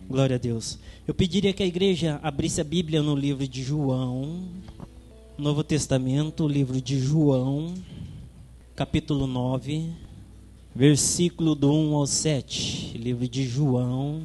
Glória a Deus. Eu pediria que a igreja abrisse a Bíblia no livro de João, Novo Testamento, livro de João, capítulo 9, versículo do 1 ao 7. Livro de João,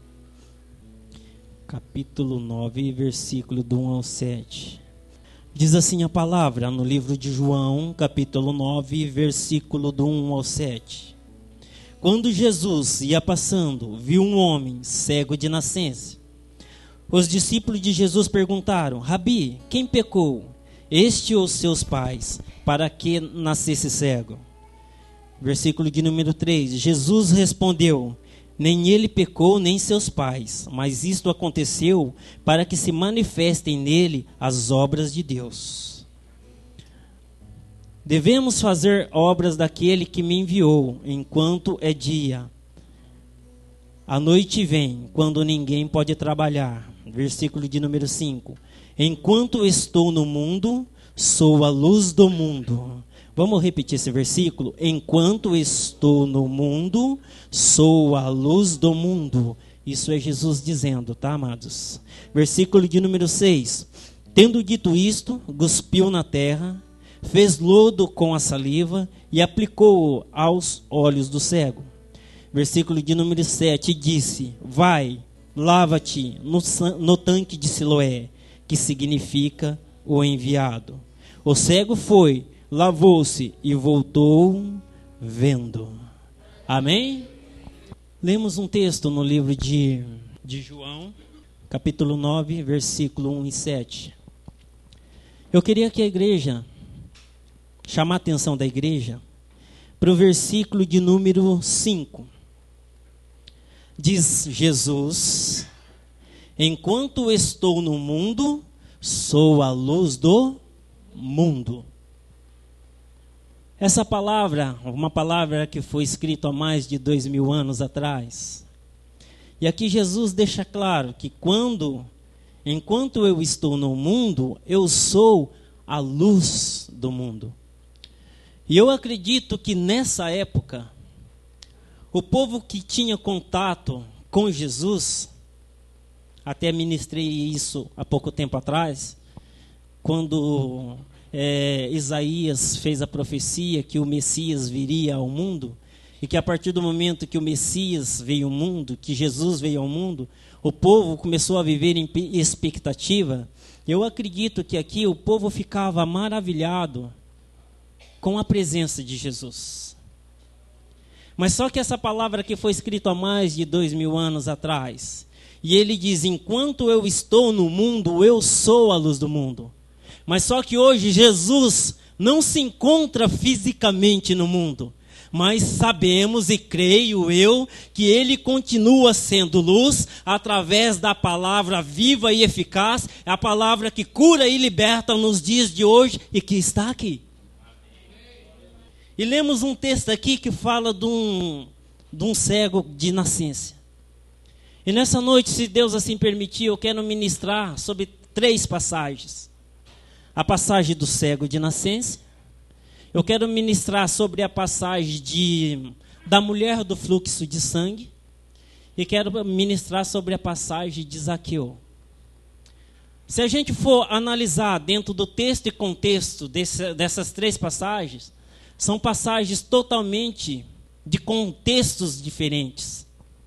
capítulo 9, versículo do 1 ao 7. Diz assim a palavra no livro de João, capítulo 9, versículo do 1 ao 7. Quando Jesus ia passando, viu um homem cego de nascença. Os discípulos de Jesus perguntaram: Rabi, quem pecou, este ou seus pais, para que nascesse cego? Versículo de número 3. Jesus respondeu: nem ele pecou, nem seus pais, mas isto aconteceu para que se manifestem nele as obras de Deus. Devemos fazer obras daquele que me enviou, enquanto é dia. A noite vem, quando ninguém pode trabalhar. Versículo de número 5. Enquanto estou no mundo, sou a luz do mundo. Vamos repetir esse versículo? Enquanto estou no mundo, sou a luz do mundo. Isso é Jesus dizendo, tá, amados? Versículo de número 6. Tendo dito isto, cuspiu na terra, fez lodo com a saliva e aplicou-o aos olhos do cego. Versículo de número 7 disse: vai, lava-te no tanque de Siloé, que significa o enviado. O cego foi, lavou-se e voltou vendo. Amém? Lemos um texto no livro de João, capítulo 9, versículo 1 e 7. Eu queria que a igreja, chamar a atenção da igreja para o versículo de número 5. Diz Jesus: enquanto estou no mundo, sou a luz do mundo. Essa palavra, uma palavra que foi escrita há mais de 2000 anos atrás. E aqui Jesus deixa claro que enquanto eu estou no mundo, eu sou a luz do mundo. E eu acredito que nessa época, o povo que tinha contato com Jesus, até ministrei isso há pouco tempo atrás, quando Isaías fez a profecia que o Messias viria ao mundo, e que a partir do momento que o Messias veio ao mundo, que Jesus veio ao mundo, o povo começou a viver em expectativa. Eu acredito que aqui o povo ficava maravilhado com a presença de Jesus. Mas só que essa palavra que foi escrita há mais de 2000 anos atrás, e ele diz: enquanto eu estou no mundo, eu sou a luz do mundo. Mas só que hoje Jesus não se encontra fisicamente no mundo, mas sabemos e creio eu que ele continua sendo luz através da palavra viva e eficaz, a palavra que cura e liberta nos dias de hoje e que está aqui. E lemos um texto aqui que fala de um cego de nascença. E nessa noite, se Deus assim permitir, eu quero ministrar sobre 3 passagens. A passagem do cego de nascença. Eu quero ministrar sobre a passagem da mulher do fluxo de sangue. E quero ministrar sobre a passagem de Zaqueu. Se a gente for analisar dentro do texto e contexto dessas 3 passagens, são passagens totalmente de contextos diferentes.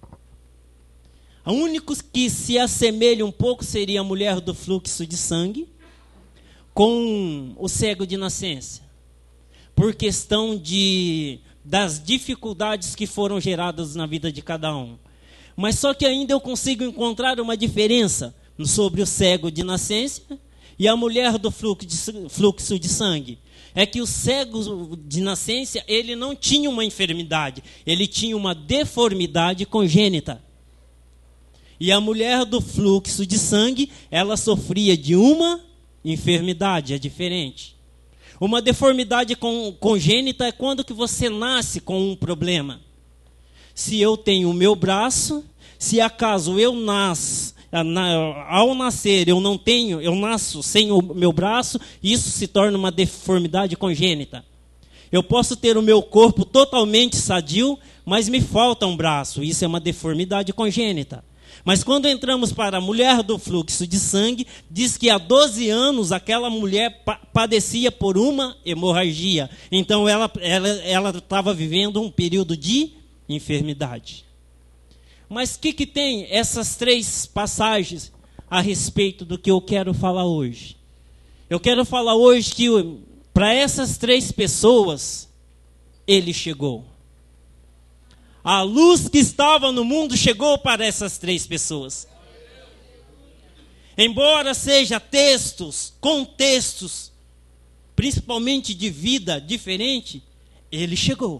A única que se assemelha um pouco seria a mulher do fluxo de sangue com o cego de nascença, por questão das dificuldades que foram geradas na vida de cada um. Mas só que ainda eu consigo encontrar uma diferença sobre o cego de nascença e a mulher do fluxo de sangue. É que o cego de nascença, ele não tinha uma enfermidade, ele tinha uma deformidade congênita. E a mulher do fluxo de sangue, ela sofria de uma enfermidade, é diferente. Uma deformidade congênita é quando que você nasce com um problema. Se eu tenho o meu braço, se acaso eu ao nascer eu nasço sem o meu braço, isso se torna uma deformidade congênita. Eu posso ter o meu corpo totalmente sadio, mas me falta um braço, isso é uma deformidade congênita. Mas quando entramos para a mulher do fluxo de sangue, diz que há 12 anos aquela mulher padecia por uma hemorragia. Então ela estava vivendo um período de enfermidade. Mas o que tem essas 3 passagens a respeito do que eu quero falar hoje? Eu quero falar hoje que para essas 3 pessoas, ele chegou. A luz que estava no mundo chegou para essas 3 pessoas. Embora seja textos, contextos, principalmente de vida diferente, ele chegou.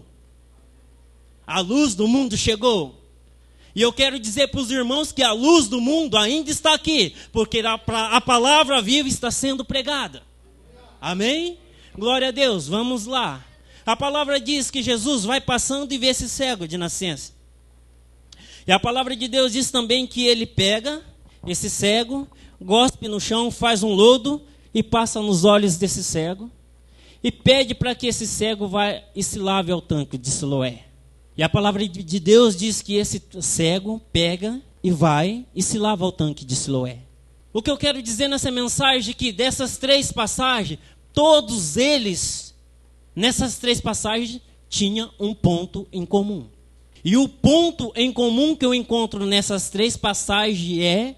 A luz do mundo chegou. E eu quero dizer para os irmãos que a luz do mundo ainda está aqui, porque a palavra viva está sendo pregada. Amém? Glória a Deus, vamos lá. A palavra diz que Jesus vai passando e vê esse cego de nascença. E a palavra de Deus diz também que ele pega esse cego, gospe no chão, faz um lodo e passa nos olhos desse cego. E pede para que esse cego vá e se lave ao tanque de Siloé. E a palavra de Deus diz que esse cego pega e vai e se lava ao tanque de Siloé. O que eu quero dizer nessa mensagem é que dessas 3 passagens, todos eles... Nessas 3 passagens, tinha um ponto em comum. E o ponto em comum que eu encontro nessas 3 passagens é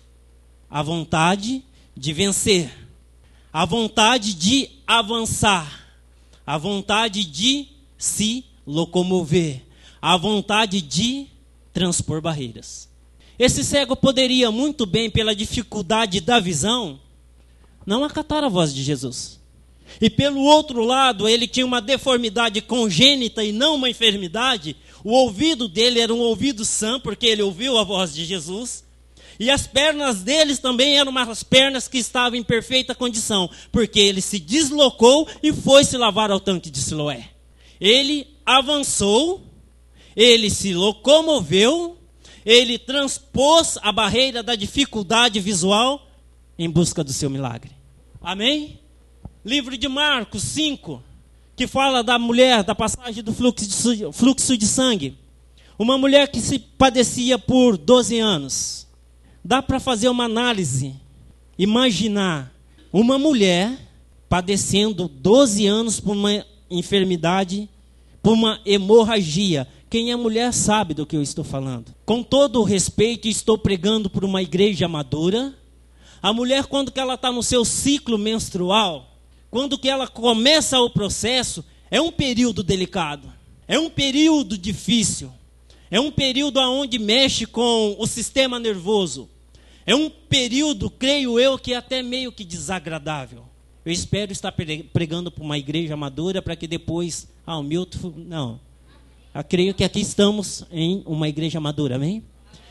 a vontade de vencer, a vontade de avançar, a vontade de se locomover, a vontade de transpor barreiras. Esse cego poderia muito bem, pela dificuldade da visão, não acatar a voz de Jesus. E pelo outro lado, ele tinha uma deformidade congênita e não uma enfermidade. O ouvido dele era um ouvido sã, porque ele ouviu a voz de Jesus. E as pernas deles também eram umas pernas que estavam em perfeita condição, porque ele se deslocou e foi se lavar ao tanque de Siloé. Ele avançou, ele se locomoveu, ele transpôs a barreira da dificuldade visual em busca do seu milagre. Amém? Livro de Marcos 5, que fala da mulher, da passagem do fluxo de sangue. Uma mulher que se padecia por 12 anos. Dá para fazer uma análise, imaginar uma mulher padecendo 12 anos por uma enfermidade, por uma hemorragia. Quem é mulher sabe do que eu estou falando. Com todo o respeito, estou pregando por uma igreja madura. A mulher, quando que ela está no seu ciclo menstrual, quando que ela começa o processo, é um período delicado, é um período difícil, é um período onde mexe com o sistema nervoso, é um período, creio eu, que é até meio que desagradável. Eu espero estar pregando para uma igreja madura, para que depois, o Milton, não, eu creio que aqui estamos em uma igreja madura, amém?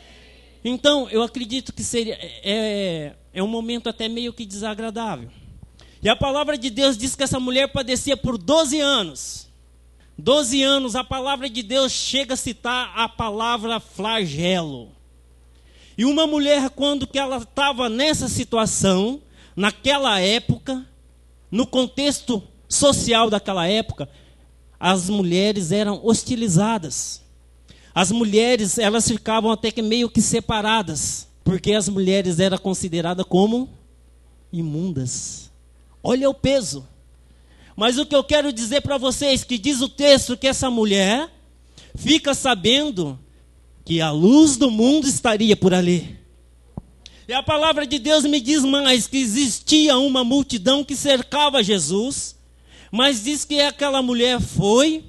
Então, eu acredito que seria, é um momento até meio que desagradável. E a palavra de Deus diz que essa mulher padecia por 12 anos. 12 anos, a palavra de Deus chega a citar a palavra flagelo. E uma mulher, quando que ela estava nessa situação, naquela época, no contexto social daquela época, as mulheres eram hostilizadas. As mulheres, elas ficavam até que meio que separadas, porque as mulheres eram consideradas como imundas. Olha o peso. Mas o que eu quero dizer para vocês, que diz o texto que essa mulher fica sabendo que a luz do mundo estaria por ali. E a palavra de Deus me diz mais que existia uma multidão que cercava Jesus, mas diz que aquela mulher foi,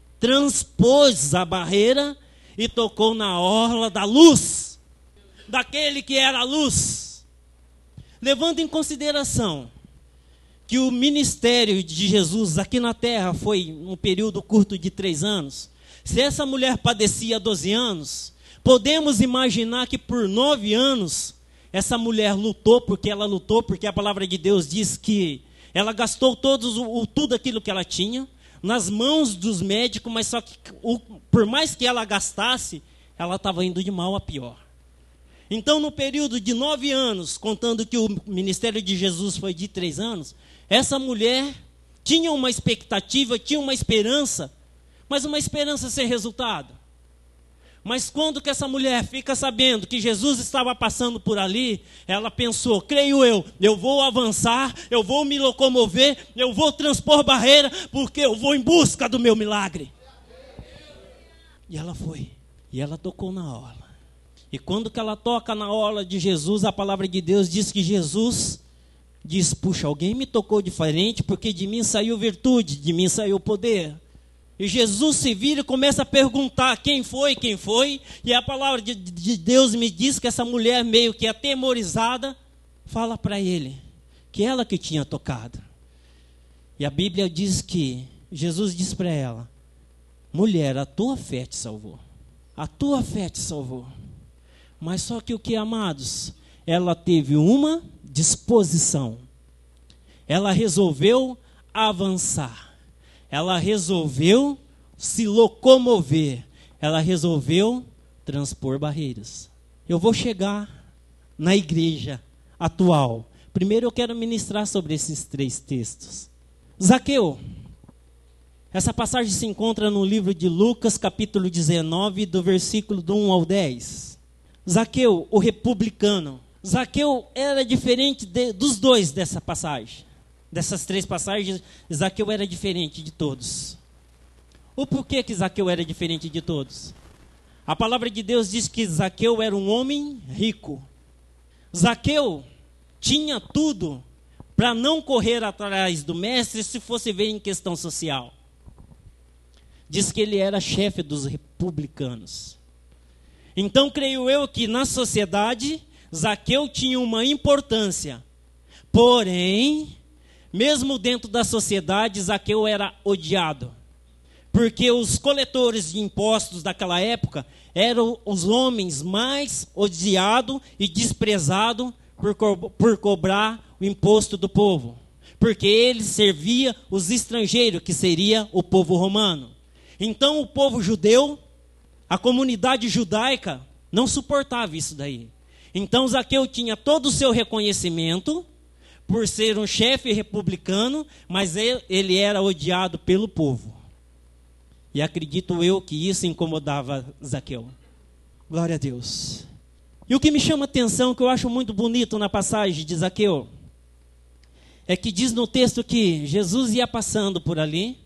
transpôs a barreira e tocou na orla da luz, daquele que era a luz. Levando em consideração que o ministério de Jesus aqui na terra foi um período curto de 3 anos. Se essa mulher padecia 12 anos, podemos imaginar que por 9 anos, essa mulher lutou, porque a palavra de Deus diz que ela gastou tudo aquilo que ela tinha, nas mãos dos médicos, mas só que por mais que ela gastasse, ela estava indo de mal a pior. Então, no período de 9 anos, contando que o ministério de Jesus foi de 3 anos, essa mulher tinha uma expectativa, tinha uma esperança, mas uma esperança sem resultado. Mas quando que essa mulher fica sabendo que Jesus estava passando por ali, ela pensou, creio eu vou avançar, eu vou me locomover, eu vou transpor barreira, porque eu vou em busca do meu milagre. E ela foi, e ela tocou na orla. E quando que ela toca na orla de Jesus, a palavra de Deus diz que Jesus diz, puxa, alguém me tocou diferente, porque de mim saiu virtude, de mim saiu poder. E Jesus se vira e começa a perguntar quem foi, e a palavra de Deus me diz que essa mulher meio que atemorizada, fala para ele, que ela que tinha tocado. E a Bíblia diz que, Jesus diz para ela, mulher, a tua fé te salvou. A tua fé te salvou. Mas só que o que, amados? Ela teve uma disposição. Ela resolveu avançar. Ela resolveu se locomover. Ela resolveu transpor barreiras. Eu vou chegar na igreja atual. Primeiro eu quero ministrar sobre esses 3 textos. Zaqueu. Essa passagem se encontra no livro de Lucas, capítulo 19, do versículo do 1 ao 10. Zaqueu, o republicano. Zaqueu era diferente dos dois dessa passagem. Dessas 3 passagens, Zaqueu era diferente de todos. O porquê que Zaqueu era diferente de todos? A palavra de Deus diz que Zaqueu era um homem rico. Zaqueu tinha tudo para não correr atrás do mestre se fosse ver em questão social. Diz que ele era chefe dos republicanos. Então, creio eu que na sociedade, Zaqueu tinha uma importância. Porém, mesmo dentro da sociedade, Zaqueu era odiado. Porque os coletores de impostos daquela época eram os homens mais odiados e desprezados por cobrar o imposto do povo. Porque ele servia os estrangeiros, que seria o povo romano. Então o povo judeu, a comunidade judaica, não suportava isso daí. Então Zaqueu tinha todo o seu reconhecimento por ser um chefe republicano, mas ele era odiado pelo povo. E acredito eu que isso incomodava Zaqueu. Glória a Deus. E o que me chama a atenção, que eu acho muito bonito na passagem de Zaqueu, é que diz no texto que Jesus ia passando por ali,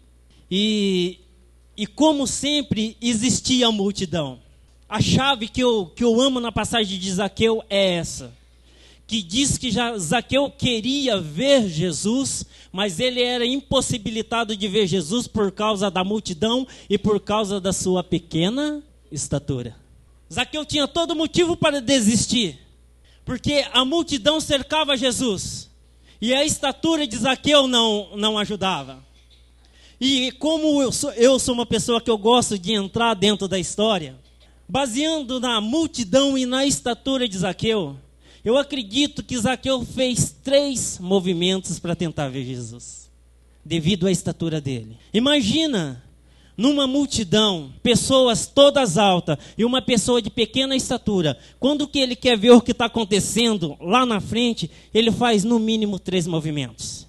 e como sempre existia a multidão. A chave que eu amo na passagem de Zaqueu é essa. Que diz que Zaqueu queria ver Jesus, mas ele era impossibilitado de ver Jesus por causa da multidão e por causa da sua pequena estatura. Zaqueu tinha todo motivo para desistir, porque a multidão cercava Jesus, e a estatura de Zaqueu não ajudava. E como eu sou uma pessoa que eu gosto de entrar dentro da história, baseando na multidão e na estatura de Zaqueu, eu acredito que Zaqueu fez 3 movimentos para tentar ver Jesus, devido à estatura dele. Imagina, numa multidão, pessoas todas altas e uma pessoa de pequena estatura. Quando que ele quer ver o que está acontecendo lá na frente, ele faz no mínimo 3 movimentos.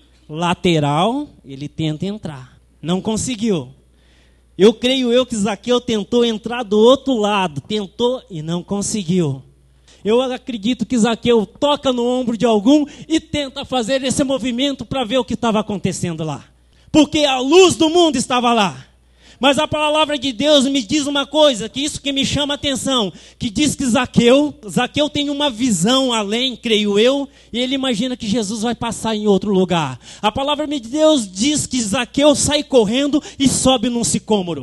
Lateral, ele tenta entrar. Não conseguiu. Eu creio que Zaqueu tentou entrar do outro lado, tentou e não conseguiu. Eu acredito que Zaqueu toca no ombro de algum e tenta fazer esse movimento para ver o que estava acontecendo lá. Porque a luz do mundo estava lá. Mas a palavra de Deus me diz uma coisa, que isso que me chama a atenção, que diz que Zaqueu tem uma visão além, creio eu, e ele imagina que Jesus vai passar em outro lugar. A palavra de Deus diz que Zaqueu sai correndo e sobe num sicômoro.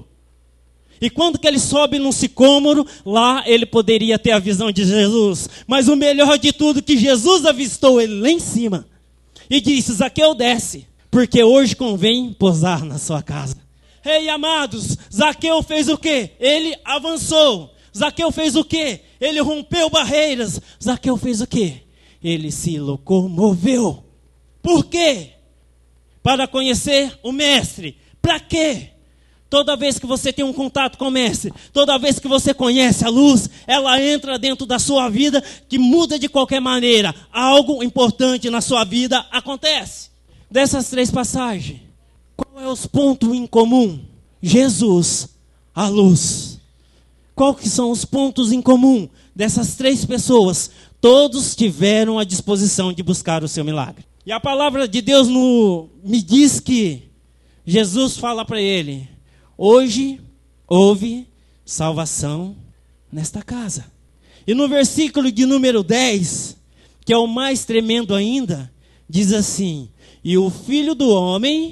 E quando que ele sobe num sicômoro, lá ele poderia ter a visão de Jesus. Mas o melhor de tudo, que Jesus avistou ele lá em cima. E disse, Zaqueu desce, porque hoje convém pousar na sua casa. Ei, amados, Zaqueu fez o quê? Ele avançou. Zaqueu fez o quê? Ele rompeu barreiras. Zaqueu fez o quê? Ele se locomoveu. Por quê? Para conhecer o mestre. Para quê? Toda vez que você tem um contato com o mestre, toda vez que você conhece a luz, ela entra dentro da sua vida, que muda de qualquer maneira. Algo importante na sua vida acontece. Dessas 3 passagens, qual é os pontos em comum? Jesus, a luz. Qual que são os pontos em comum dessas 3 pessoas? Todos tiveram a disposição de buscar o seu milagre. E a palavra de Deus me diz que Jesus fala para ele: hoje houve salvação nesta casa. E no versículo de número 10, que é o mais tremendo ainda, diz assim: e o Filho do Homem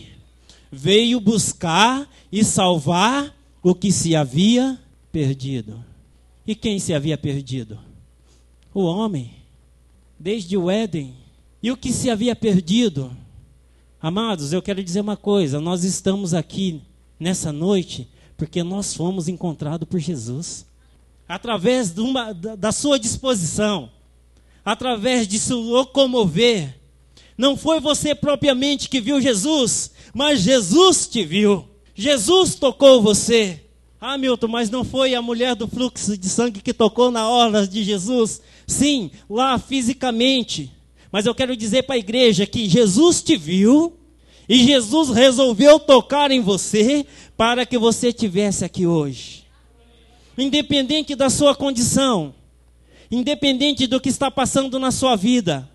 veio buscar e salvar o que se havia perdido. E quem se havia perdido? O homem, desde o Éden. E o que se havia perdido? Amados, eu quero dizer uma coisa: nós estamos aqui nessa noite porque nós fomos encontrados por Jesus. Através da sua disposição, através de se locomover. Não foi você propriamente que viu Jesus, mas Jesus te viu. Jesus tocou você. Ah, Milton, mas não foi a mulher do fluxo de sangue que tocou na orla de Jesus? Sim, lá fisicamente. Mas eu quero dizer para a igreja que Jesus te viu e Jesus resolveu tocar em você para que você estivesse aqui hoje. Independente da sua condição, independente do que está passando na sua vida,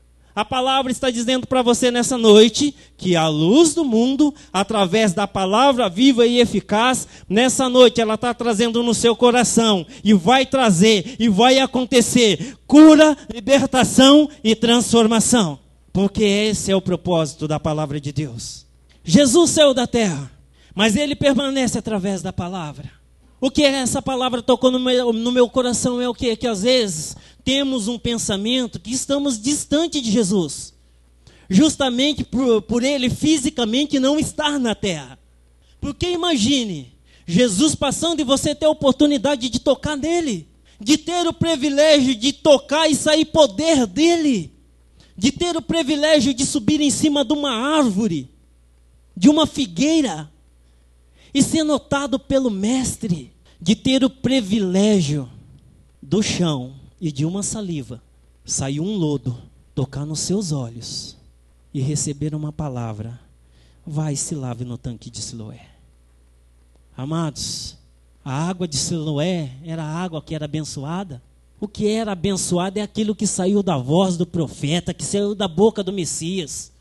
a palavra está dizendo para você nessa noite que a luz do mundo, através da palavra viva e eficaz, nessa noite ela está trazendo no seu coração e vai trazer e vai acontecer cura, libertação e transformação. Porque esse é o propósito da palavra de Deus. Jesus saiu da terra, mas ele permanece através da palavra. O que essa palavra tocou no meu coração é o quê? Que às vezes temos um pensamento que estamos distante de Jesus. Justamente por ele fisicamente não estar na terra. Porque imagine, Jesus passando e você ter a oportunidade de tocar nele. De ter o privilégio de tocar e sair poder dele. De ter o privilégio de subir em cima de uma árvore. De uma figueira. E ser notado pelo mestre. De ter o privilégio do chão e de uma saliva, sair um lodo, tocar nos seus olhos e receber uma palavra: vai e se lave no tanque de Siloé. Amados, a água de Siloé era a água que era abençoada. O que era abençoado é aquilo que saiu da voz do profeta, que saiu da boca do Messias.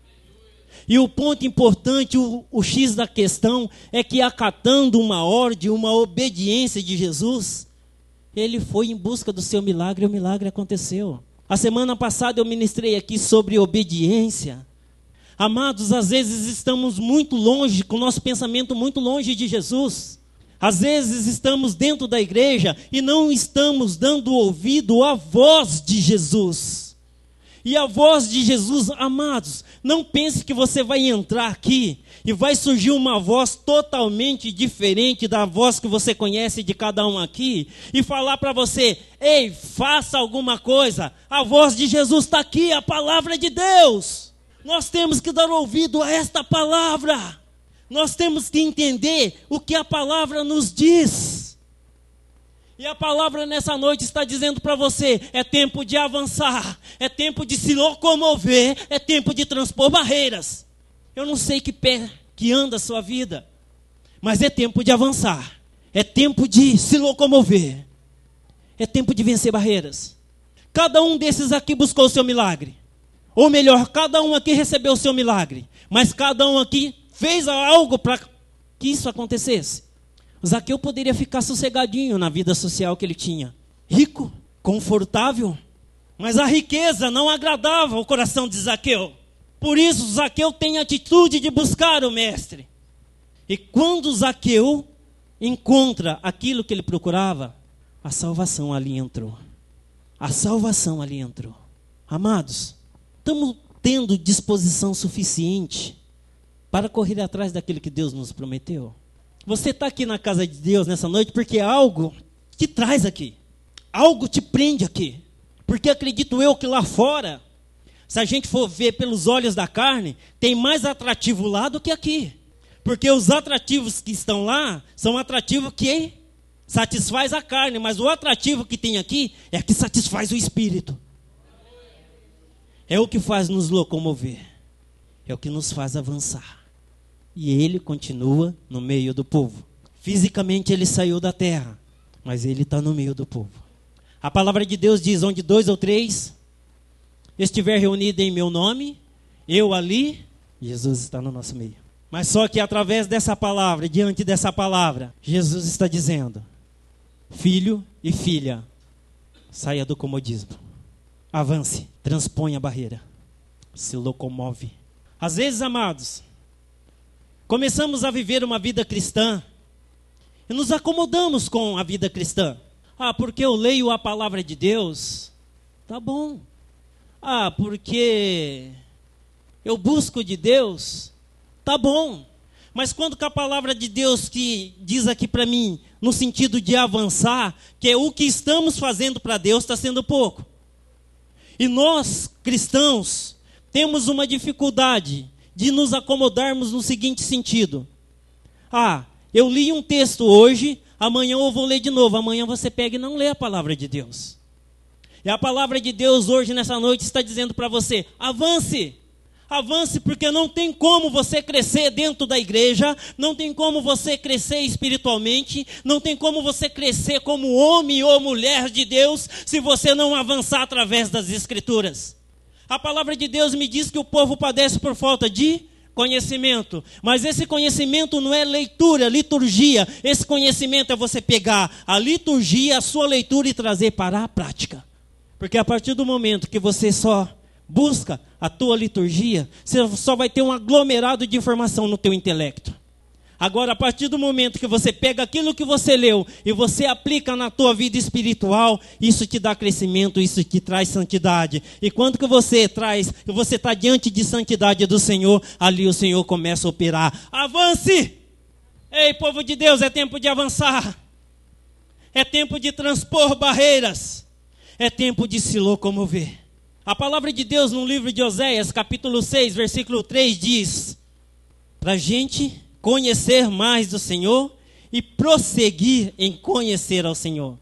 E o ponto importante, o X da questão, é que acatando uma ordem, uma obediência de Jesus, ele foi em busca do seu milagre e o milagre aconteceu. A semana passada eu ministrei aqui sobre obediência. Amados, às vezes estamos muito longe, com o nosso pensamento muito longe de Jesus. Às vezes estamos dentro da igreja e não estamos dando ouvido à voz de Jesus. E a voz de Jesus, amados, não pense que você vai entrar aqui e vai surgir uma voz totalmente diferente da voz que você conhece de cada um aqui e falar para você: ei, faça alguma coisa. A voz de Jesus está aqui, a palavra de Deus. Nós temos que dar ouvido a esta palavra. Nós temos que entender o que a palavra nos diz. E a palavra nessa noite está dizendo para você: é tempo de avançar, é tempo de se locomover, é tempo de transpor barreiras. Eu não sei que pé que anda a sua vida, mas é tempo de avançar, é tempo de se locomover, é tempo de vencer barreiras. Cada um desses aqui buscou o seu milagre, ou melhor, cada um aqui recebeu o seu milagre, mas cada um aqui fez algo para que isso acontecesse. Zaqueu poderia ficar sossegadinho na vida social que ele tinha. Rico, confortável. Mas a riqueza não agradava o coração de Zaqueu. Por isso Zaqueu tem a atitude de buscar o mestre. E quando Zaqueu encontra aquilo que ele procurava, a salvação ali entrou. A salvação ali entrou. Amados, estamos tendo disposição suficiente para correr atrás daquilo que Deus nos prometeu? Você está aqui na casa de Deus nessa noite porque algo te traz aqui. Algo te prende aqui. Porque acredito eu que lá fora, se a gente for ver pelos olhos da carne, tem mais atrativo lá do que aqui. Porque os atrativos que estão lá são atrativos que satisfaz a carne. Mas o atrativo que tem aqui é que satisfaz o espírito. É o que faz nos locomover. É o que nos faz avançar. E ele continua no meio do povo. Fisicamente ele saiu da terra, mas Ele está no meio do povo. A palavra de Deus diz, onde 2 ou 3 estiver reunido em meu nome, eu ali, Jesus está no nosso meio. Mas só que através dessa palavra, diante dessa palavra, Jesus está dizendo, filho e filha, saia do comodismo, avance, transponha a barreira, se locomove. Às vezes, amados, começamos a viver uma vida cristã e nos acomodamos com a vida cristã. Porque eu leio a palavra de Deus, tá bom. Porque eu busco de Deus, tá bom. Mas quando que a palavra de Deus que diz aqui para mim, no sentido de avançar, que é o que estamos fazendo para Deus está sendo pouco. E nós, cristãos, temos uma dificuldade de nos acomodarmos no seguinte sentido. Eu li um texto hoje, amanhã eu vou ler de novo. Amanhã você pega e não lê a palavra de Deus. E a palavra de Deus hoje, nessa noite, está dizendo para você, avance. Avance, porque não tem como você crescer dentro da igreja, não tem como você crescer espiritualmente, não tem como você crescer como homem ou mulher de Deus, se você não avançar através das Escrituras. A palavra de Deus me diz que o povo padece por falta de conhecimento, mas esse conhecimento não é leitura, liturgia. Esse conhecimento é você pegar a liturgia, a sua leitura e trazer para a prática. Porque a partir do momento que você só busca a tua liturgia, você só vai ter um aglomerado de informação no teu intelecto. Agora, a partir do momento que você pega aquilo que você leu e você aplica na tua vida espiritual, isso te dá crescimento, isso te traz santidade. E quando que você está diante de santidade do Senhor, ali o Senhor começa a operar. Avance! Ei, povo de Deus, é tempo de avançar. É tempo de transpor barreiras. É tempo de se locomover. A palavra de Deus no livro de Oséias, capítulo 6, versículo 3, diz, para a gente conhecer mais do Senhor e prosseguir em conhecer ao Senhor.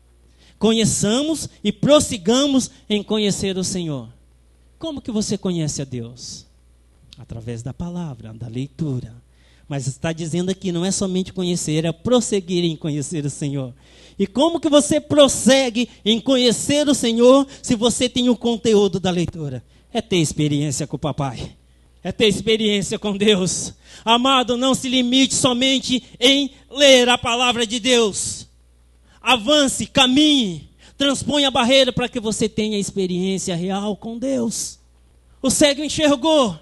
Conheçamos e prossigamos em conhecer o Senhor. Como que você conhece a Deus? Através da palavra, da leitura. Mas está dizendo aqui, não é somente conhecer, é prosseguir em conhecer o Senhor. E como que você prossegue em conhecer o Senhor se você tem o conteúdo da leitura? É ter experiência com o papai. É ter experiência com Deus. Amado, não se limite somente em ler a palavra de Deus. Avance, caminhe, transponha a barreira para que você tenha experiência real com Deus. O cego enxergou.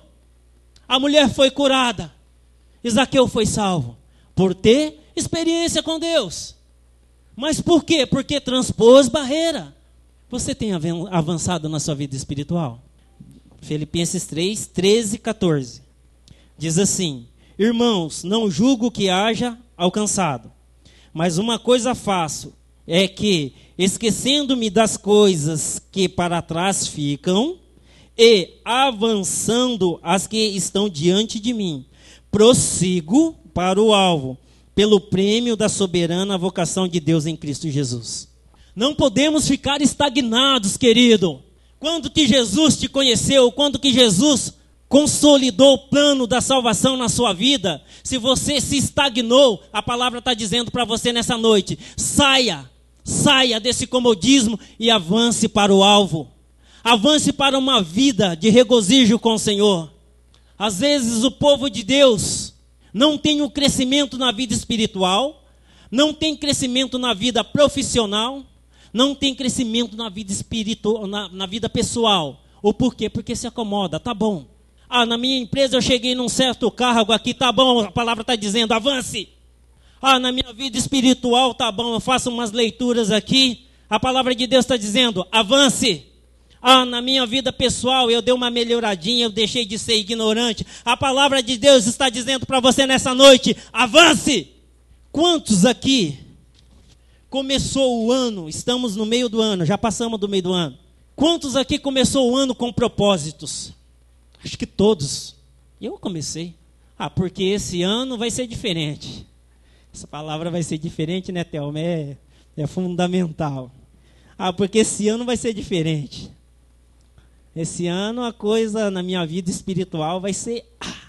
A mulher foi curada. Zaqueu foi salvo. Por ter experiência com Deus. Mas por quê? Porque transpôs barreira. Você tem avançado na sua vida espiritual? Filipenses 3, 13 e 14. Diz assim, irmãos, não julgo que haja alcançado, mas uma coisa faço, é que, esquecendo-me das coisas que para trás ficam, e avançando as que estão diante de mim, prossigo para o alvo, pelo prêmio da soberana vocação de Deus em Cristo Jesus. Não podemos ficar estagnados, querido. Quando que Jesus te conheceu, quando que Jesus consolidou o plano da salvação na sua vida, se você se estagnou, a palavra está dizendo para você nessa noite, saia desse comodismo e avance para o alvo. Avance para uma vida de regozijo com o Senhor. Às vezes o povo de Deus não tem um crescimento na vida espiritual, não tem crescimento na vida profissional, não tem crescimento na vida espiritual, na vida pessoal. Ou por quê? Porque se acomoda, tá bom. Na minha empresa eu cheguei num certo cargo aqui, tá bom, a palavra está dizendo, avance. Na minha vida espiritual, tá bom, eu faço umas leituras aqui, a palavra de Deus está dizendo, avance. Na minha vida pessoal eu dei uma melhoradinha, eu deixei de ser ignorante. A palavra de Deus está dizendo para você nessa noite, avance. Quantos aqui começou o ano, estamos no meio do ano, já passamos do meio do ano. Quantos aqui começou o ano com propósitos? Acho que todos. Eu comecei. Porque esse ano vai ser diferente. Essa palavra vai ser diferente, né, Thelma? É fundamental. Porque esse ano vai ser diferente. Esse ano a coisa na minha vida espiritual vai ser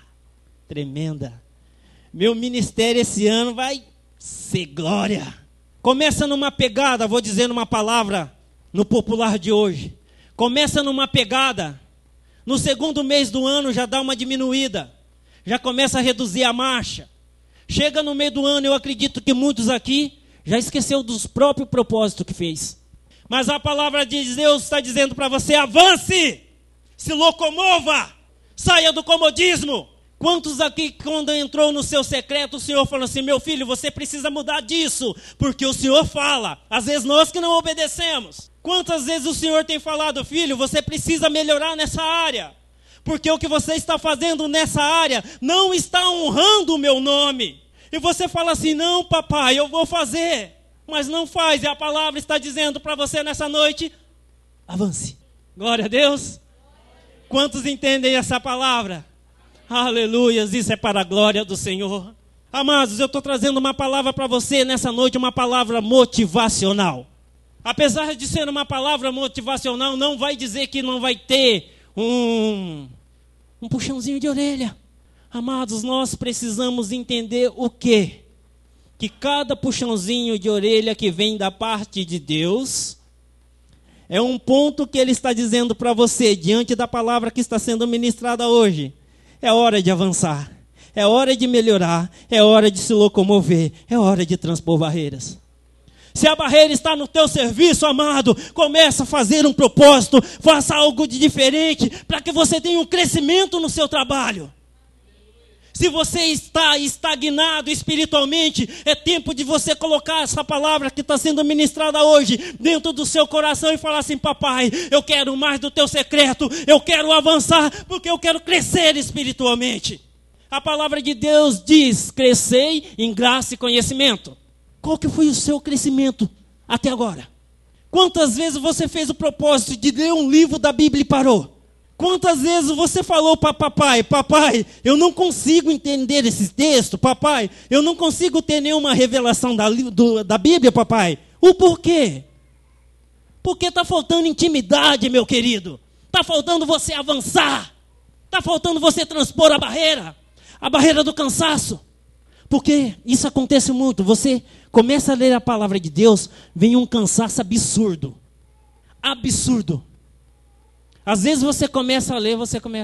tremenda. Meu ministério esse ano vai ser glória. Começa numa pegada, vou dizer uma palavra no popular de hoje. Começa numa pegada, no segundo mês do ano já dá uma diminuída, já começa a reduzir a marcha. Chega no meio do ano, eu acredito que muitos aqui já esqueceu dos próprios propósitos que fez. Mas a palavra de Deus está dizendo para você: avance, se locomova, saia do comodismo. Quantos aqui, quando entrou no seu secreto, o Senhor falou assim: meu filho, você precisa mudar disso, porque o Senhor fala. Às vezes nós que não obedecemos. Quantas vezes o Senhor tem falado: filho, você precisa melhorar nessa área, porque o que você está fazendo nessa área não está honrando o meu nome. E você fala assim: não, papai, eu vou fazer, mas não faz. E a palavra está dizendo para você nessa noite: avance. Glória a Deus. Quantos entendem essa palavra? Aleluias, isso é para a glória do Senhor. Amados, eu estou trazendo uma palavra para você nessa noite, uma palavra motivacional. Apesar de ser uma palavra motivacional, não vai dizer que não vai ter um puxãozinho de orelha. Amados, nós precisamos entender o quê? Que cada puxãozinho de orelha que vem da parte de Deus é um ponto que Ele está dizendo para você, diante da palavra que está sendo ministrada hoje. É hora de avançar, é hora de melhorar, é hora de se locomover, é hora de transpor barreiras. Se a barreira está no teu serviço, amado, começa a fazer um propósito, faça algo de diferente, para que você tenha um crescimento no seu trabalho. Se você está estagnado espiritualmente, é tempo de você colocar essa palavra que está sendo ministrada hoje dentro do seu coração e falar assim: papai, eu quero mais do teu secreto, eu quero avançar, porque eu quero crescer espiritualmente. A palavra de Deus diz: crescei em graça e conhecimento. Qual que foi o seu crescimento até agora? Quantas vezes você fez o propósito de ler um livro da Bíblia e parou? Quantas vezes você falou para papai: papai, eu não consigo entender esse texto, papai, eu não consigo ter nenhuma revelação da Bíblia, papai. O porquê? Porque está faltando intimidade, meu querido. Está faltando você avançar. Está faltando você transpor a barreira do cansaço. Porque isso acontece muito. Você começa a ler a palavra de Deus, vem um cansaço absurdo. Absurdo. Às vezes você começa a ler,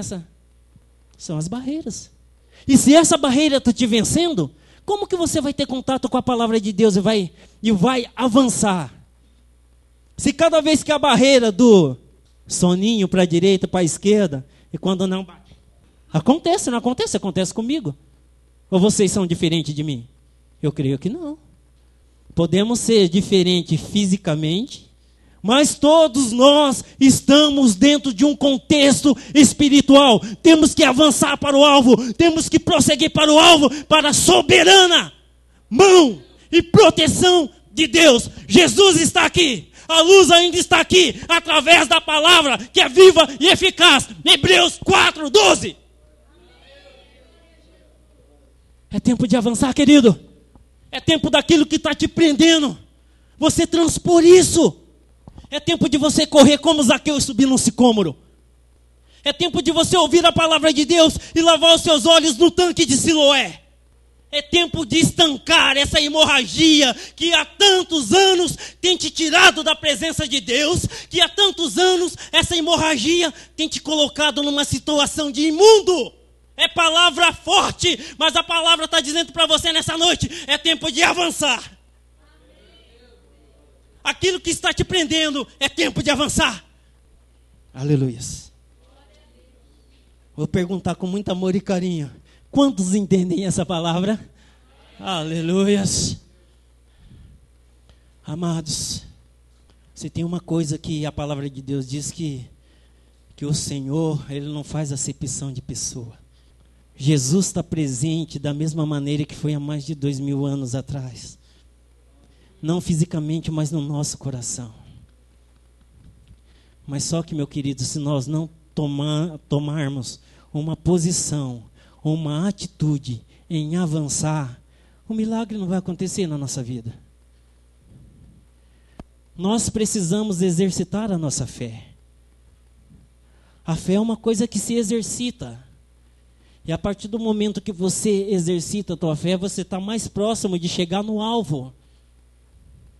são as barreiras. E se essa barreira está te vencendo, como que você vai ter contato com a palavra de Deus e vai avançar? Se cada vez que a barreira do soninho para a direita, para a esquerda, e quando não bate. Acontece, não acontece? Acontece comigo. Ou vocês são diferentes de mim? Eu creio que não. Podemos ser diferentes fisicamente, mas todos nós estamos dentro de um contexto espiritual. Temos que avançar para o alvo, temos que prosseguir para o alvo, para a soberana mão e proteção de Deus. Jesus está aqui, a luz ainda está aqui, através da palavra que é viva e eficaz. Hebreus 4:12. É tempo de avançar, querido. É tempo daquilo que está te prendendo você transpor isso. É tempo de você correr como Zaqueu e subir num sicômoro. É tempo de você ouvir a palavra de Deus e lavar os seus olhos no tanque de Siloé. É tempo de estancar essa hemorragia que há tantos anos tem te tirado da presença de Deus, que há tantos anos essa hemorragia tem te colocado numa situação de imundo. É palavra forte, mas a palavra está dizendo para você nessa noite: é tempo de avançar. Aquilo que está te prendendo, é tempo de avançar. Aleluias. Vou perguntar com muito amor e carinho: quantos entendem essa palavra? Aleluias. Amados, se tem uma coisa que a palavra de Deus diz, que o Senhor, Ele não faz acepção de pessoa. Jesus está presente da mesma maneira que foi há mais de 2000 anos atrás. Não fisicamente, mas no nosso coração. Mas só que, meu querido, se nós não tomarmos uma posição, uma atitude em avançar, o milagre não vai acontecer na nossa vida. Nós precisamos exercitar a nossa fé. A fé é uma coisa que se exercita. E a partir do momento que você exercita a tua fé, você está mais próximo de chegar no alvo.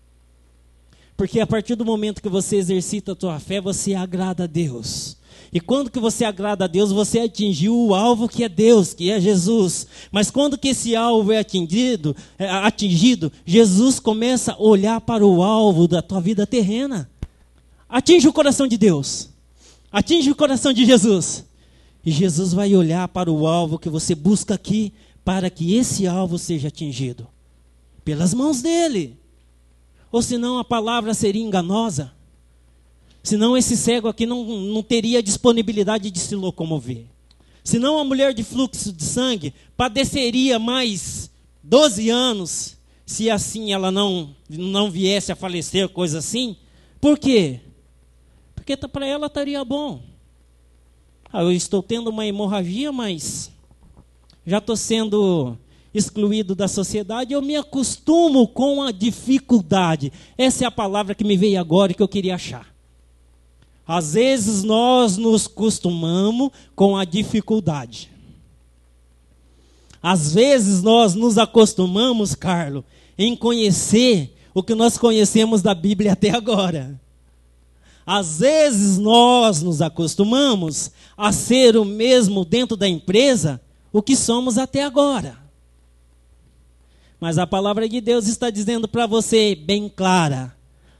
Porque a partir do momento que você exercita a tua fé, você agrada a Deus. E quando que você agrada a Deus, você atingiu o alvo que é Deus, que é Jesus. Mas quando que esse alvo é atingido, Jesus começa a olhar para o alvo da tua vida terrena. Atinge o coração de Deus. Atinge o coração de Jesus. E Jesus vai olhar para o alvo que você busca aqui, para que esse alvo seja atingido. Pelas mãos dele. Ou senão a palavra seria enganosa. Senão esse cego aqui não teria disponibilidade de se locomover. Senão a mulher de fluxo de sangue padeceria mais 12 anos, se assim ela não viesse a falecer, coisa assim. Por quê? Porque para ela estaria bom. Eu estou tendo uma hemorragia, mas já estou sendo excluído da sociedade, eu me acostumo com a dificuldade. Essa é a palavra que me veio agora e que eu queria achar. Às vezes nós nos acostumamos com a dificuldade. Às vezes nós nos acostumamos, Carlos, em conhecer o que nós conhecemos da Bíblia até agora. Às vezes nós nos acostumamos a ser o mesmo dentro da empresa o que somos até agora. Mas a palavra de Deus está dizendo para você bem clara,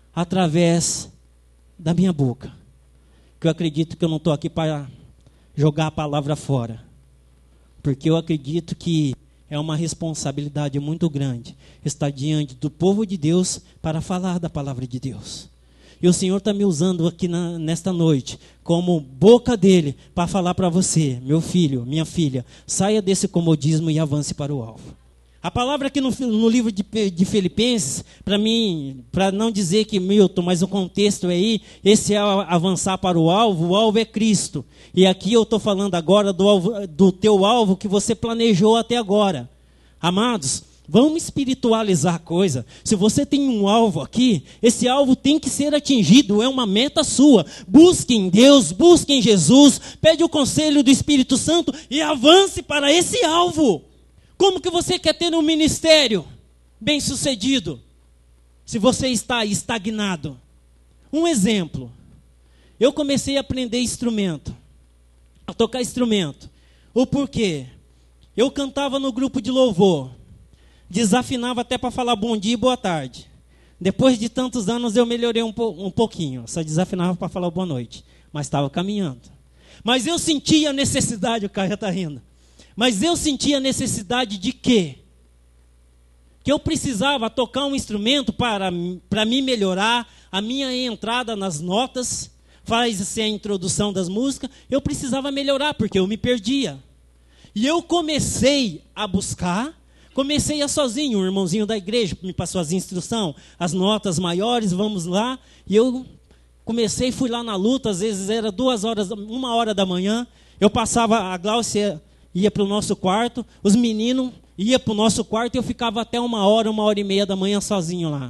através da minha boca. Que eu acredito que eu não estou aqui para jogar a palavra fora. Porque eu acredito que é uma responsabilidade muito grande estar diante do povo de Deus para falar da palavra de Deus. E o Senhor está me usando aqui nesta noite como boca dele para falar para você, meu filho, minha filha, saia desse comodismo e avance para o alvo. A palavra aqui no livro de Filipenses, para não dizer que Milton, mas o contexto aí, esse é avançar para o alvo é Cristo. E aqui eu estou falando agora do teu alvo que você planejou até agora. Amados, vamos espiritualizar a coisa. Se você tem um alvo aqui, esse alvo tem que ser atingido, é uma meta sua. Busque em Deus, busque em Jesus, pede o conselho do Espírito Santo e avance para esse alvo. Como que você quer ter um ministério bem sucedido se você está estagnado? Um exemplo. Eu comecei a aprender instrumento, a tocar instrumento. O porquê? Eu cantava no grupo de louvor, desafinava até para falar bom dia e boa tarde. Depois de tantos anos eu melhorei um pouquinho, só desafinava para falar boa noite, mas estava caminhando. Mas eu sentia a necessidade, o cara já está rindo. Mas eu sentia a necessidade de quê? Que eu precisava tocar um instrumento para me melhorar a minha entrada nas notas, faz-se a introdução das músicas, eu precisava melhorar, porque eu me perdia. E eu comecei a buscar, comecei a sozinho, o irmãozinho da igreja me passou as instruções, as notas maiores, vamos lá, e eu comecei, fui lá na luta, às vezes era 1 hora da manhã, eu passava, a Glaucia ia para o nosso quarto, os meninos iam para o nosso quarto e eu ficava até 1h e meia da manhã sozinho lá,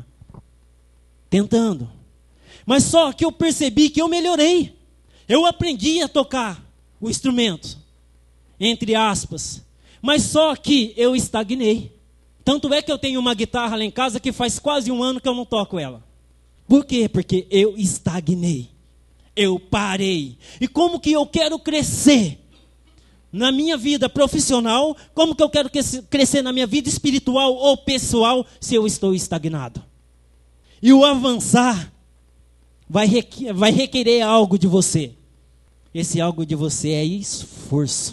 tentando. Mas só que eu percebi que eu melhorei. Eu aprendi a tocar o instrumento, entre aspas. Mas só que eu estagnei. Tanto é que eu tenho uma guitarra lá em casa que faz quase 1 ano que eu não toco ela. Por quê? Porque eu estagnei. Eu parei. E como que eu quero crescer na minha vida profissional, como que eu quero crescer na minha vida espiritual ou pessoal se eu estou estagnado? E o avançar vai requerer algo de você. Esse algo de você é esforço.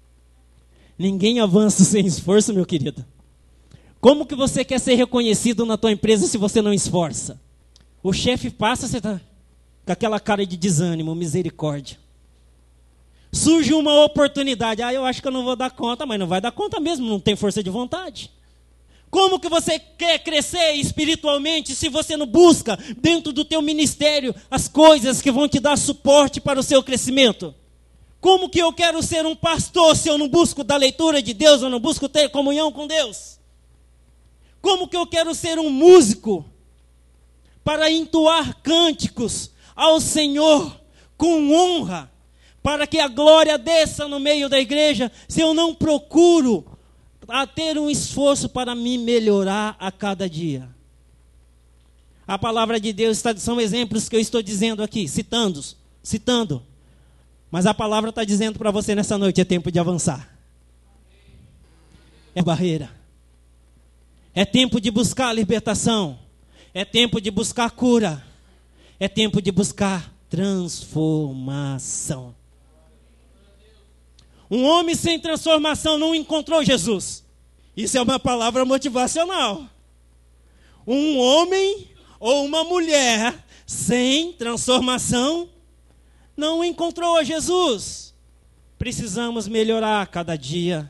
Ninguém avança sem esforço, meu querido. Como que você quer ser reconhecido na tua empresa se você não esforça? O chefe passa, você está com aquela cara de desânimo, misericórdia. Surge uma oportunidade, eu acho que eu não vou dar conta, mas não vai dar conta mesmo, não tem força de vontade. Como que você quer crescer espiritualmente se você não busca dentro do teu ministério as coisas que vão te dar suporte para o seu crescimento? Como que eu quero ser um pastor se eu não busco da leitura de Deus, eu não busco ter comunhão com Deus? Como que eu quero ser um músico para entoar cânticos ao Senhor com honra, para que a glória desça no meio da igreja, se eu não procuro a ter um esforço para me melhorar a cada dia? A palavra de Deus são exemplos que eu estou dizendo aqui, citando. Mas a palavra está dizendo para você nessa noite, é tempo de avançar. É barreira. É tempo de buscar libertação. É tempo de buscar cura. É tempo de buscar transformação. Um homem sem transformação não encontrou Jesus. Isso é uma palavra motivacional. Um homem ou uma mulher sem transformação não encontrou Jesus. Precisamos melhorar a cada dia.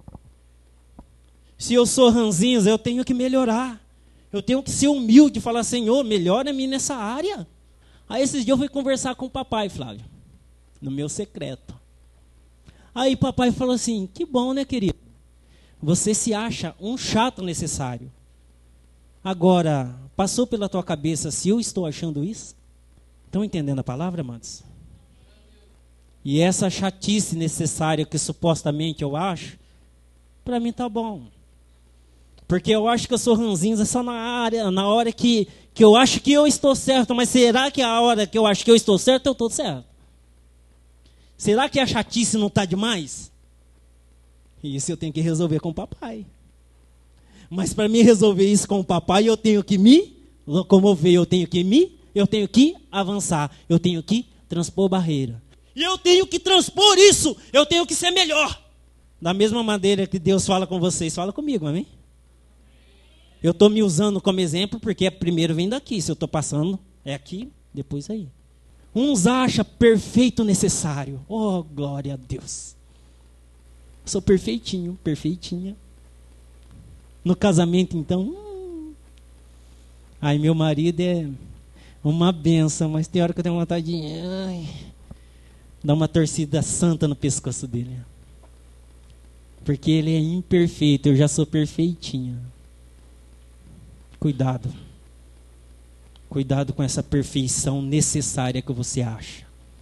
Se eu sou ranzinhos, eu tenho que melhorar. Eu tenho que ser humilde e falar, Senhor, melhora-me nessa área. Aí esses dias eu fui conversar com o papai, Flávio, no meu secreto. Aí papai falou assim, que bom, né, querido? Você se acha um chato necessário. Agora, passou pela tua cabeça se eu estou achando isso? Estão entendendo a palavra, amados? E essa chatice necessária que supostamente eu acho, para mim tá bom. Porque eu acho que eu sou ranzinho só na hora que eu acho que eu estou certo. Mas será que a hora que eu acho que eu estou certo, eu estou certo? Será que a chatice não está demais? Isso eu tenho que resolver com o papai. Mas para mim resolver isso com o papai, eu tenho que me locomover, eu tenho que avançar, eu tenho que transpor barreira. E eu tenho que transpor isso, eu tenho que ser melhor. Da mesma maneira que Deus fala com vocês, fala comigo, amém? Eu estou me usando como exemplo porque primeiro vem daqui. Se eu estou passando, é aqui, depois aí. Uns acham perfeito necessário. Oh, glória a Deus. Sou perfeitinho, perfeitinha. No casamento, então, Ai, meu marido é uma benção, mas tem hora que eu tenho vontade de dar uma torcida santa no pescoço dele. Porque ele é imperfeito, eu já sou perfeitinha. Cuidado. Cuidado com essa perfeição necessária que você acha.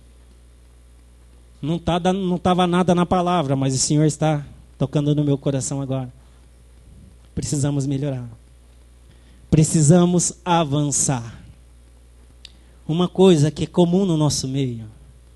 Não estava nada na palavra, mas o Senhor está tocando no meu coração agora. Precisamos melhorar. Precisamos avançar. Uma coisa que é comum no nosso meio.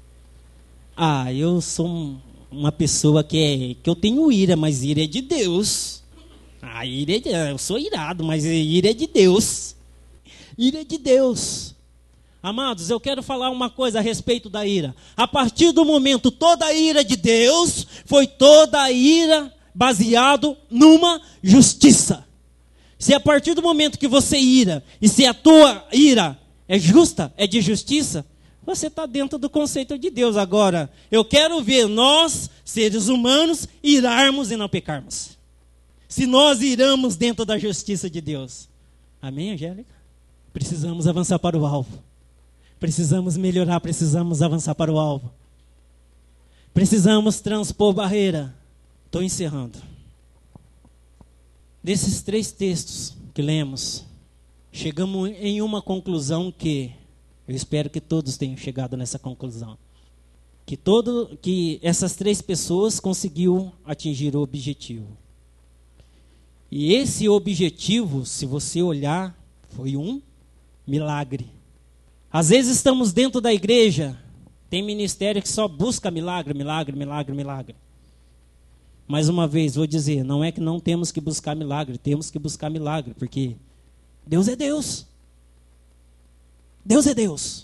Eu sou uma pessoa que eu tenho ira, mas ira é de Deus. Eu sou irado, mas ira é de Deus. Ira é de Deus. Amados, eu quero falar uma coisa a respeito da ira. A partir do momento, toda a ira de Deus foi toda a ira baseado numa justiça. Se a partir do momento que você ira, e se a tua ira é justa, é de justiça, você está dentro do conceito de Deus. Agora, eu quero ver nós, seres humanos, irarmos e não pecarmos. Se nós iramos dentro da justiça de Deus. Amém, Angélica? Precisamos avançar para o alvo. Precisamos melhorar, precisamos avançar para o alvo. Precisamos transpor barreira. Estou encerrando. Desses 3 textos que lemos, chegamos em uma conclusão que eu espero que todos tenham chegado nessa conclusão. Que essas 3 pessoas conseguiram atingir o objetivo. E esse objetivo, se você olhar, foi um milagre. Às vezes estamos dentro da igreja, tem ministério que só busca milagre, milagre, milagre, milagre. Mais uma vez, vou dizer, não é que não temos que buscar milagre, temos que buscar milagre, porque Deus é Deus. Deus é Deus.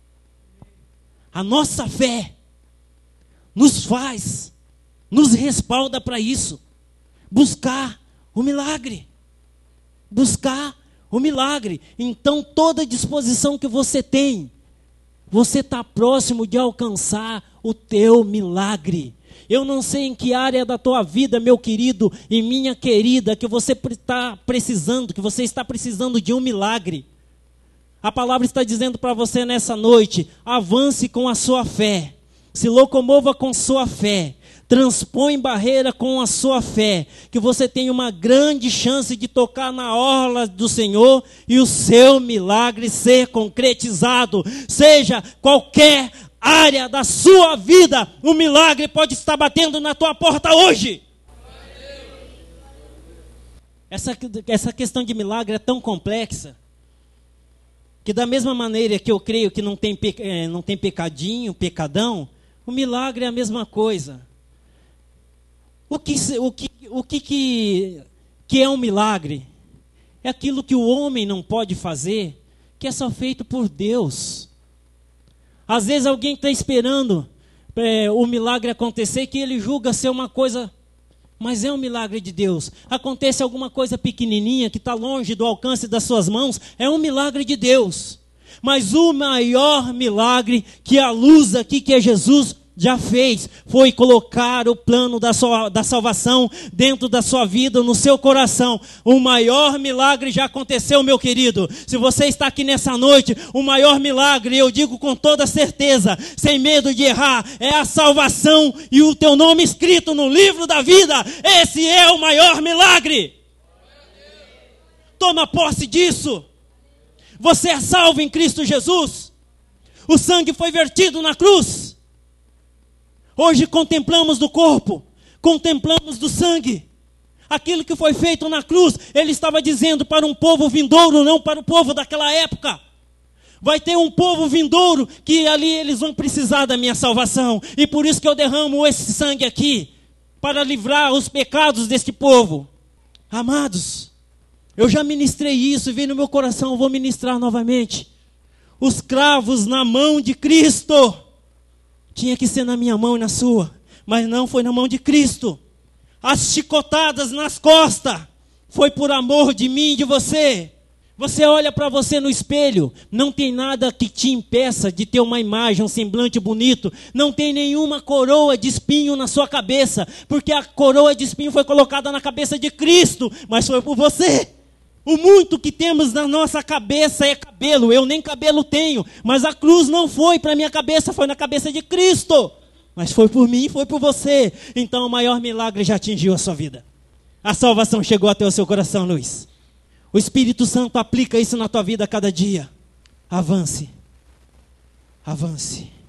A nossa fé nos respalda para isso. Buscar o milagre. Buscar o milagre. Então, toda disposição que você tem, você está próximo de alcançar o teu milagre. Eu não sei em que área da tua vida, meu querido e minha querida, que você está precisando de um milagre. A palavra está dizendo para você nessa noite, avance com a sua fé, se locomova com sua fé, transpõe barreira com a sua fé, que você tem uma grande chance de tocar na orla do Senhor e o seu milagre ser concretizado. Seja qualquer área da sua vida, o milagre pode estar batendo na tua porta hoje. Essa questão de milagre é tão complexa que da mesma maneira que eu creio que não tem pecadinho, pecadão, o milagre é a mesma coisa. O que é um milagre? É aquilo que o homem não pode fazer, que é só feito por Deus. Às vezes alguém está esperando o milagre acontecer, que ele julga ser uma coisa, mas é um milagre de Deus. Acontece alguma coisa pequenininha, que está longe do alcance das suas mãos, é um milagre de Deus. Mas o maior milagre que a luz aqui, que é Jesus, já fez, foi colocar o plano da salvação dentro da sua vida, no seu coração. O maior milagre já aconteceu, meu querido. Se você está aqui nessa noite, o maior milagre, eu digo com toda certeza, sem medo de errar, é a salvação e o teu nome escrito no livro da vida. Esse é o maior milagre. Toma posse disso. Você é salvo em Cristo Jesus. O sangue foi vertido na cruz. Hoje contemplamos do corpo, contemplamos do sangue. Aquilo que foi feito na cruz, ele estava dizendo para um povo vindouro, não para o povo daquela época. Vai ter um povo vindouro que ali eles vão precisar da minha salvação. E por isso que eu derramo esse sangue aqui, para livrar os pecados deste povo. Amados, eu já ministrei isso e veio no meu coração, eu vou ministrar novamente. Os cravos na mão de Cristo. Tinha que ser na minha mão e na sua, mas não, foi na mão de Cristo. As chicotadas nas costas, foi por amor de mim e de você. Você olha para você no espelho, não tem nada que te impeça de ter uma imagem, um semblante bonito. Não tem nenhuma coroa de espinho na sua cabeça, porque a coroa de espinho foi colocada na cabeça de Cristo, mas foi por você. O muito que temos na nossa cabeça é cabelo. Eu nem cabelo tenho, mas a cruz não foi para minha cabeça, foi na cabeça de Cristo. Mas foi por mim, foi por você. Então o maior milagre já atingiu a sua vida. A salvação chegou até o seu coração, Luiz. O Espírito Santo aplica isso na tua vida a cada dia. Avance. Avance.